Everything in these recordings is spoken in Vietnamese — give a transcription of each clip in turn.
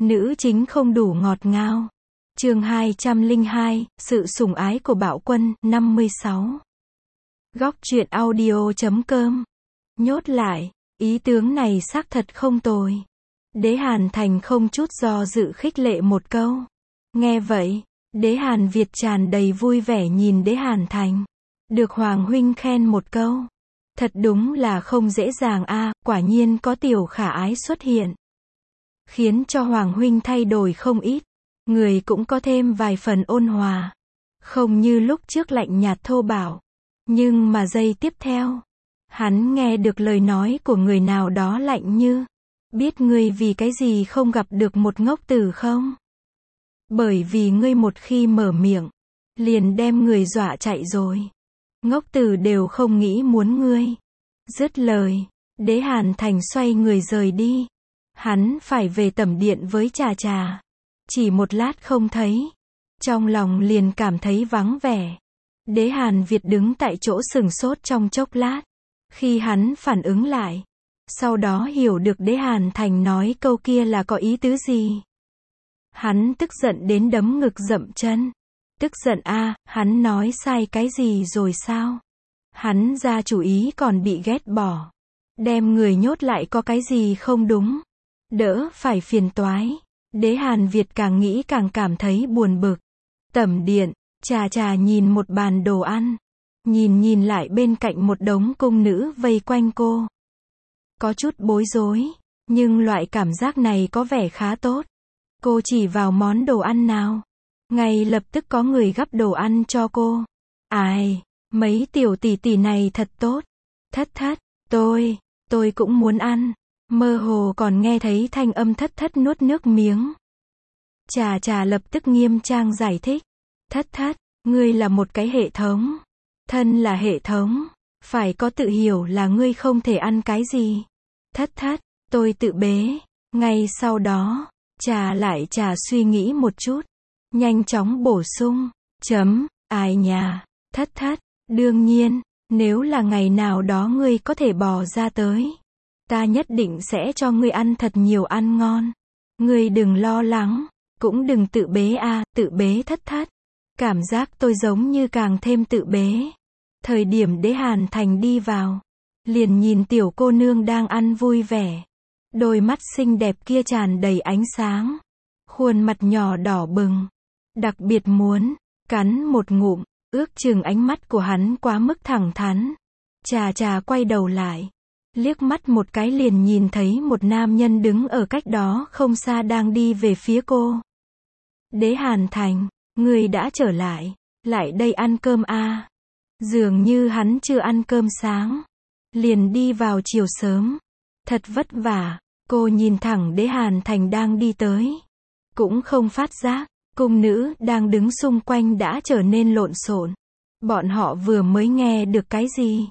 Nữ chính không đủ ngọt ngào. Chương 202, sự sủng ái của Bạo Quân, 56. Góc truyện audio.com. Nhốt lại, ý tướng này xác thật không tồi. Đế Hàn Thành không chút do dự khích lệ một câu. Nghe vậy, Đế Hàn Việt tràn đầy vui vẻ nhìn Đế Hàn Thành. Được Hoàng huynh khen một câu. Thật đúng là không dễ dàng a, quả nhiên có tiểu khả ái xuất hiện. Khiến cho Hoàng huynh thay đổi không ít. Người cũng có thêm vài phần ôn hòa. Không như lúc trước lạnh nhạt thô bạo. Nhưng mà giây tiếp theo, hắn nghe được lời nói của người nào đó lạnh như: biết ngươi vì cái gì không gặp được một ngốc tử không? Bởi vì ngươi một khi mở miệng, liền đem người dọa chạy rồi. Ngốc tử đều không nghĩ muốn ngươi. Dứt lời, Đế Hàn Thành xoay người rời đi. Hắn phải về tẩm điện với Trà Trà. Chỉ một lát không thấy, trong lòng liền cảm thấy vắng vẻ. Đế Hàn Việt đứng tại chỗ sửng sốt trong chốc lát. Khi hắn phản ứng lại, sau đó hiểu được Đế Hàn Thành nói câu kia là có ý tứ gì. Hắn tức giận đến đấm ngực dậm chân. Tức giận a, hắn nói sai cái gì rồi sao? Hắn ra chủ ý còn bị ghét bỏ. Đem người nhốt lại có cái gì không đúng? Đỡ phải phiền toái. Đế Hàn Việt càng nghĩ càng cảm thấy buồn bực. Tẩm điện, Trà Trà nhìn một bàn đồ ăn. Nhìn lại bên cạnh một đống cung nữ vây quanh cô. Có chút bối rối, nhưng loại cảm giác này có vẻ khá tốt. Cô chỉ vào món đồ ăn nào. Ngay lập tức có người gắp đồ ăn cho cô. Ai, mấy tiểu tỷ tỷ này thật tốt. Thất, tôi cũng muốn ăn. Mơ hồ còn nghe thấy thanh âm thất nuốt nước miếng. Trà Trà lập tức nghiêm trang giải thích. Thất, ngươi là một cái hệ thống. Thân là hệ thống, phải có tự hiểu là ngươi không thể ăn cái gì. Thất, tôi tự bế. Ngay sau đó, Trà suy nghĩ một chút. Nhanh chóng bổ sung. Ai nhà. Thất, đương nhiên, nếu là ngày nào đó ngươi có thể bò ra tới, ta nhất định sẽ cho ngươi ăn thật nhiều ăn ngon. Ngươi đừng lo lắng, cũng đừng tự bế a, tự bế thất. Cảm giác tôi giống như càng thêm tự bế. Thời điểm Đế Hàn Thành đi vào, liền nhìn tiểu cô nương đang ăn vui vẻ. Đôi mắt xinh đẹp kia tràn đầy ánh sáng. Khuôn mặt nhỏ đỏ bừng. Đặc biệt muốn cắn một ngụm, ước chừng ánh mắt của hắn quá mức thẳng thắn. Trà quay đầu lại, liếc mắt một cái liền nhìn thấy một nam nhân đứng ở cách đó không xa đang đi về phía cô. Đế Hàn Thành, người đã trở lại đây ăn cơm a. Dường như hắn chưa ăn cơm sáng, liền đi vào chiều sớm. Thật vất vả, cô nhìn thẳng Đế Hàn Thành đang đi tới. Cũng không phát giác, cung nữ đang đứng xung quanh đã trở nên lộn xộn. Bọn họ vừa mới nghe được cái gì?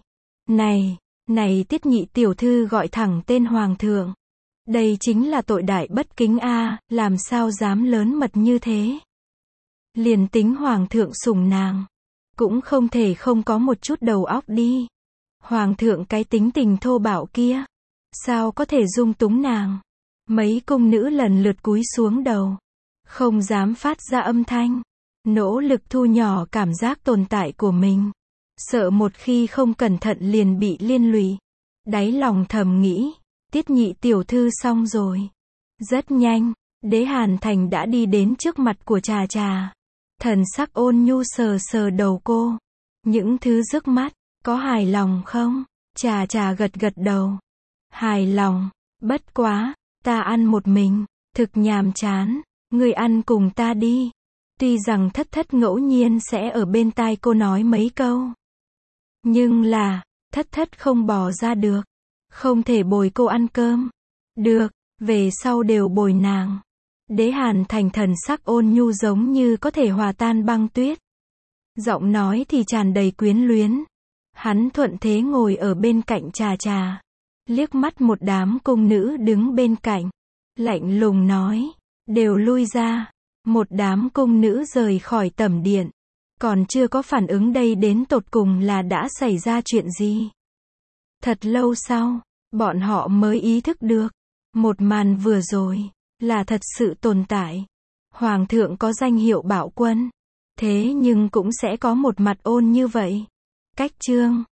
Này Tiết nhị tiểu thư gọi thẳng tên hoàng thượng. Đây chính là tội đại bất kính a, làm sao dám lớn mật như thế? Liền tính hoàng thượng sủng nàng, cũng không thể không có một chút đầu óc đi. Hoàng thượng cái tính tình thô bạo kia, sao có thể dung túng nàng? Mấy cung nữ lần lượt cúi xuống đầu, không dám phát ra âm thanh, nỗ lực thu nhỏ cảm giác tồn tại của mình, sợ một khi không cẩn thận liền bị liên lụy. Đáy lòng thầm nghĩ, Tiết nhị tiểu thư xong rồi. Rất nhanh, Đế Hàn Thành đã đi đến trước mặt của Trà. Thần sắc ôn nhu sờ đầu cô. Những thứ rước mắt, có hài lòng không? Trà gật đầu. Hài lòng, bất quá, ta ăn một mình, thực nhàm chán, ngươi ăn cùng ta đi. Tuy rằng thất ngẫu nhiên sẽ ở bên tai cô nói mấy câu, nhưng là, thất không bỏ ra được. Không thể bồi cô ăn cơm. Được, về sau đều bồi nàng. Đế Hàn Thành thần sắc ôn nhu giống như có thể hòa tan băng tuyết. Giọng nói thì tràn đầy quyến luyến. Hắn thuận thế ngồi ở bên cạnh Trà. Liếc mắt một đám cung nữ đứng bên cạnh. Lạnh lùng nói, đều lui ra. Một đám cung nữ rời khỏi tẩm điện. Còn chưa có phản ứng đây đến tột cùng là đã xảy ra chuyện gì. Thật lâu sau, bọn họ mới ý thức được. Một màn vừa rồi, là thật sự tồn tại. Hoàng thượng có danh hiệu Bảo Quân. Thế nhưng cũng sẽ có một mặt ôn như vậy. Cách chương